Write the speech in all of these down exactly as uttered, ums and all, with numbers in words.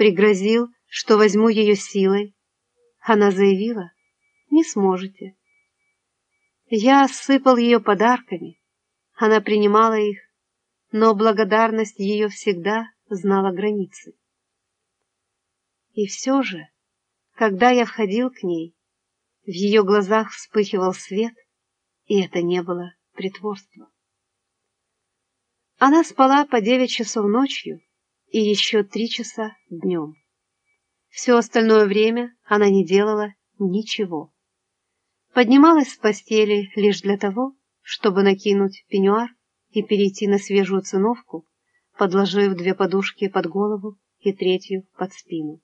пригрозил, что возьму ее силой. Она заявила: «Не сможете». Я осыпал ее подарками, она принимала их, но благодарность ее всегда знала границы. И все же, когда я входил к ней, в ее глазах вспыхивал свет, и это не было притворством. Она спала по девять часов ночью и еще три часа днем. Все остальное время она не делала ничего. Поднималась с постели лишь для того, чтобы накинуть пеньюар и перейти на свежую циновку, подложив две подушки под голову и третью под спину.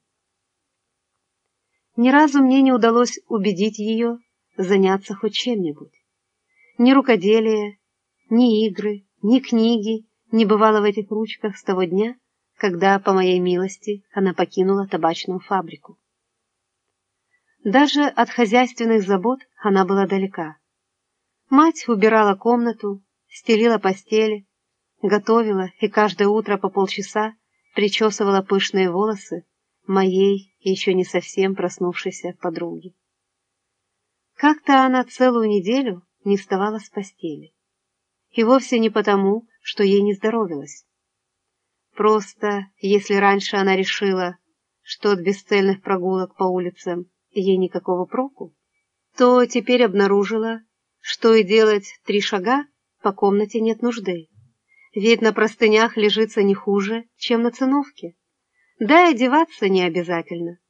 Ни разу мне не удалось убедить ее заняться хоть чем-нибудь. Ни рукоделие, ни игры, ни книги не бывало в этих ручках с того дня, когда, по моей милости, она покинула табачную фабрику. Даже от хозяйственных забот она была далека. Мать убирала комнату, стелила постели, готовила и каждое утро по полчаса причесывала пышные волосы моей еще не совсем проснувшейся подруги. Как-то она целую неделю не вставала с постели. И вовсе не потому, что ей не здоровилось. Просто, если раньше она решила, что от бесцельных прогулок по улицам ей никакого проку, то теперь обнаружила, что и делать три шага по комнате нет нужды, ведь на простынях лежится не хуже, чем на циновке, да и одеваться не обязательно.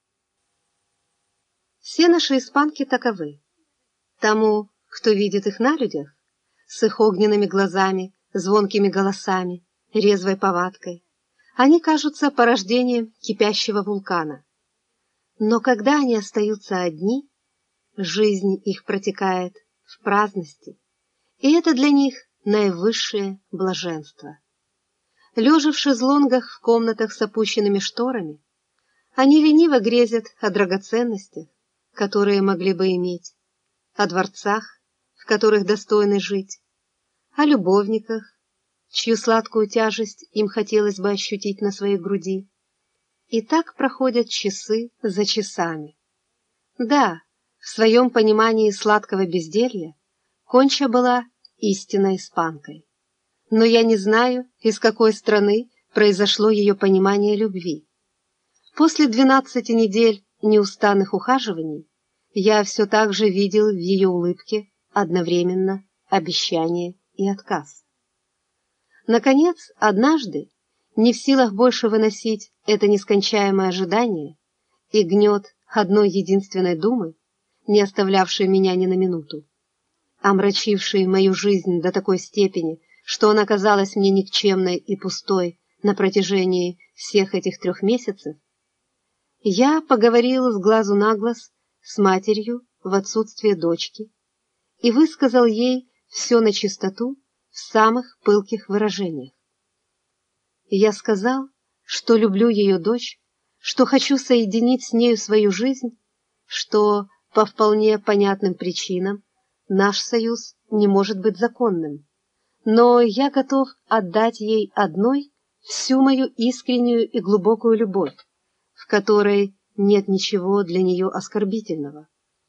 Все наши испанки таковы. Тому, кто видит их на людях, с их огненными глазами, звонкими голосами, резвой повадкой, они кажутся порождением кипящего вулкана. Но когда они остаются одни, жизнь их протекает в праздности, и это для них наивысшее блаженство. Лежа в шезлонгах в комнатах с опущенными шторами, они лениво грезят о драгоценностях, которые могли бы иметь, о дворцах, в которых достойны жить, о любовниках, чью сладкую тяжесть им хотелось бы ощутить на своей груди. И так проходят часы за часами. Да, в своем понимании сладкого безделья Конча была истинной испанкой. Но я не знаю, из какой страны произошло ее понимание любви. После двенадцати недель неустанных ухаживаний я все так же видел в ее улыбке одновременно обещание и отказ. Наконец, однажды, не в силах больше выносить это нескончаемое ожидание и гнет одной единственной думы, не оставлявшей меня ни на минуту, омрачившей мою жизнь до такой степени, что она казалась мне никчемной и пустой на протяжении всех этих трех месяцев, я поговорил с глазу на глаз с матерью в отсутствие дочки и высказал ей все на чистоту в самых пылких выражениях. Я сказал, что люблю ее дочь, что хочу соединить с нею свою жизнь, что по вполне понятным причинам наш союз не может быть законным, но я готов отдать ей одной всю мою искреннюю и глубокую любовь, в которой нет ничего для нее оскорбительного.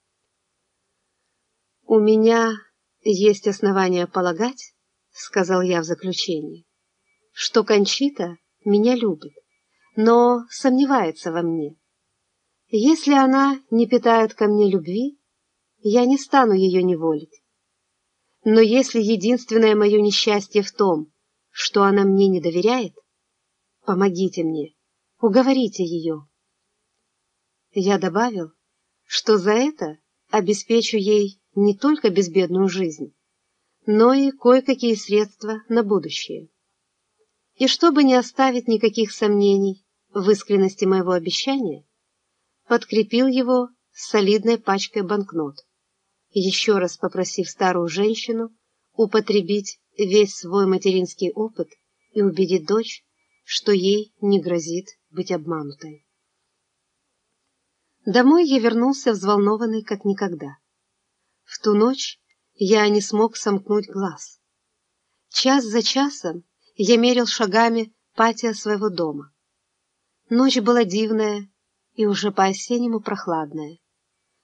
«У меня есть основания полагать, — сказал я в заключении, — что Кончита меня любит, но сомневается во мне. Если она не питает ко мне любви, я не стану ее неволить. Но если единственное мое несчастье в том, что она мне не доверяет, помогите мне, уговорите ее». Я добавил, что за это обеспечу ей не только безбедную жизнь, но и кое-какие средства на будущее. И чтобы не оставить никаких сомнений в искренности моего обещания, подкрепил его солидной пачкой банкнот, еще раз попросив старую женщину употребить весь свой материнский опыт и убедить дочь, что ей не грозит быть обманутой. Домой я вернулся взволнованный как никогда. В ту ночь я не смог сомкнуть глаз. Час за часом я мерил шагами патио своего дома. Ночь была дивная и уже по-осеннему прохладная.